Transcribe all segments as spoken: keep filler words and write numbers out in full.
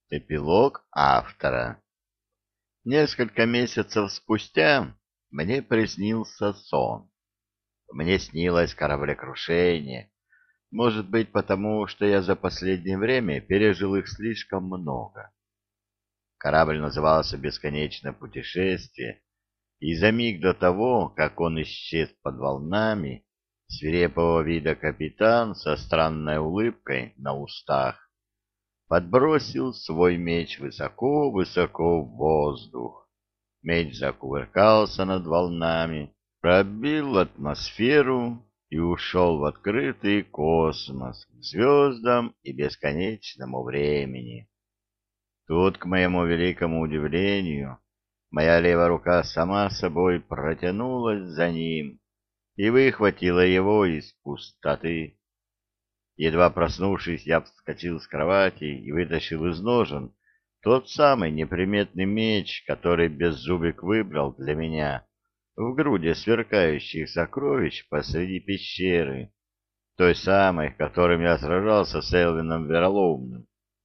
Эпилог автора. Несколько месяцев спустя мне приснился сон. Мне снилось кораблекрушение. Может быть, потому что я за последнее время пережил их слишком много. Корабль назывался «Бесконечное путешествие», и за миг до того, как он исчез под волнами, свирепого вида капитан со странной улыбкой на устах подбросил свой меч высоко-высоко в воздух. Меч закувыркался над волнами, пробил атмосферу и ушел в открытый космос, к звездам и бесконечному времени. Тут, к моему великому удивлению, моя левая рука сама собой протянулась за ним и выхватила его из пустоты. Едва проснувшись, я вскочил с кровати и вытащил из ножен тот самый неприметный меч, который Беззубик выбрал для меня в груди сверкающих сокровищ посреди пещеры, той самой, которым я сражался с Элвином Вероломным.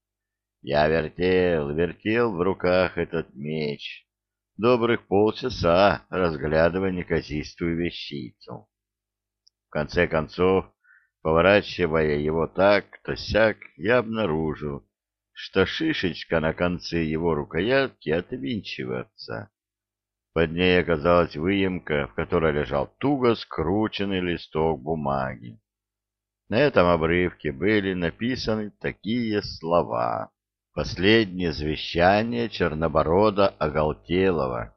Я вертел, вертел в руках этот меч, добрых полчаса разглядывая неказистую вещицу. В конце концов, поворачивая его так-то сяк, я обнаружил, что шишечка на конце его рукоятки отвинчивается. Под ней оказалась выемка, в которой лежал туго скрученный листок бумаги. На этом обрывке были написаны такие слова: «Последнее завещание Черноборода Оголтелого.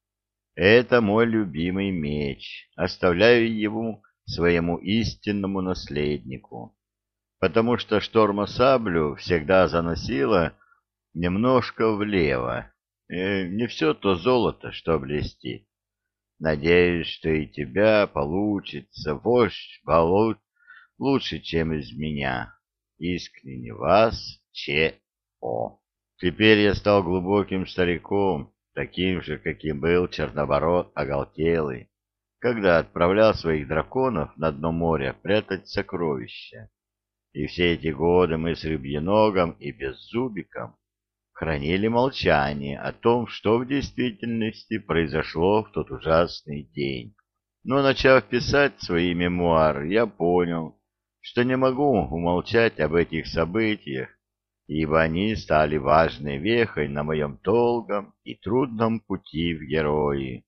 Это мой любимый меч. Оставляю ему своему истинному наследнику, потому что шторма-саблю всегда заносило немножко влево. Э, не все то золото, что блестит. Надеюсь, что и тебя получится, вождь Балут, лучше, чем из меня. Искренне вас, Че О. Теперь я стал глубоким стариком, таким же, каким был Чернобород Оголтелый, когда отправлял своих драконов на дно моря прятать сокровища. И все эти годы мы с Рыбьеногом и Беззубиком хранили молчание о том, что в действительности произошло в тот ужасный день. Но, начав писать свои мемуары, я понял, что не могу умолчать об этих событиях, ибо они стали важной вехой на моем долгом и трудном пути в герои.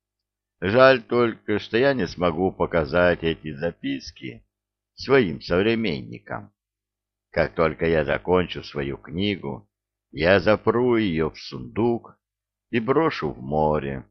Жаль только, что я не смогу показать эти записки своим современникам. Как только я закончу свою книгу, я запру ее в сундук и брошу в море.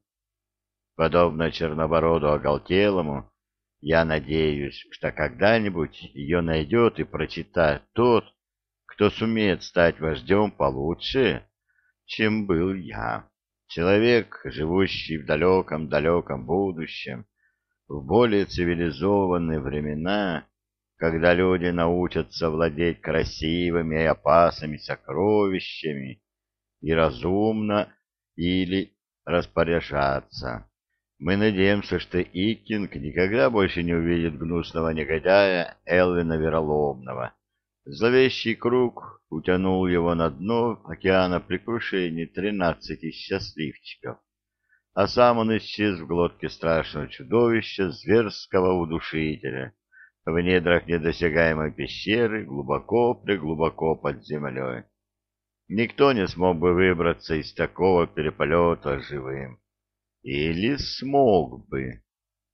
Подобно Чернобороду Оголтелому, я надеюсь, что когда-нибудь ее найдет и прочитает тот, кто сумеет стать вождем получше, чем был я. Человек, живущий в далеком-далеком будущем, в более цивилизованные времена, когда люди научатся владеть красивыми и опасными сокровищами и разумно или распоряжаться. Мы надеемся, что Икинг никогда больше не увидит гнусного негодяя Элвина Вероломного. Зловещий круг утянул его на дно океана при крушении тринадцати счастливчиков, а сам он исчез в глотке страшного чудовища, зверского удушителя, в недрах недосягаемой пещеры, глубоко-преглубоко под землей. Никто не смог бы выбраться из такого переполета живым. Или смог бы.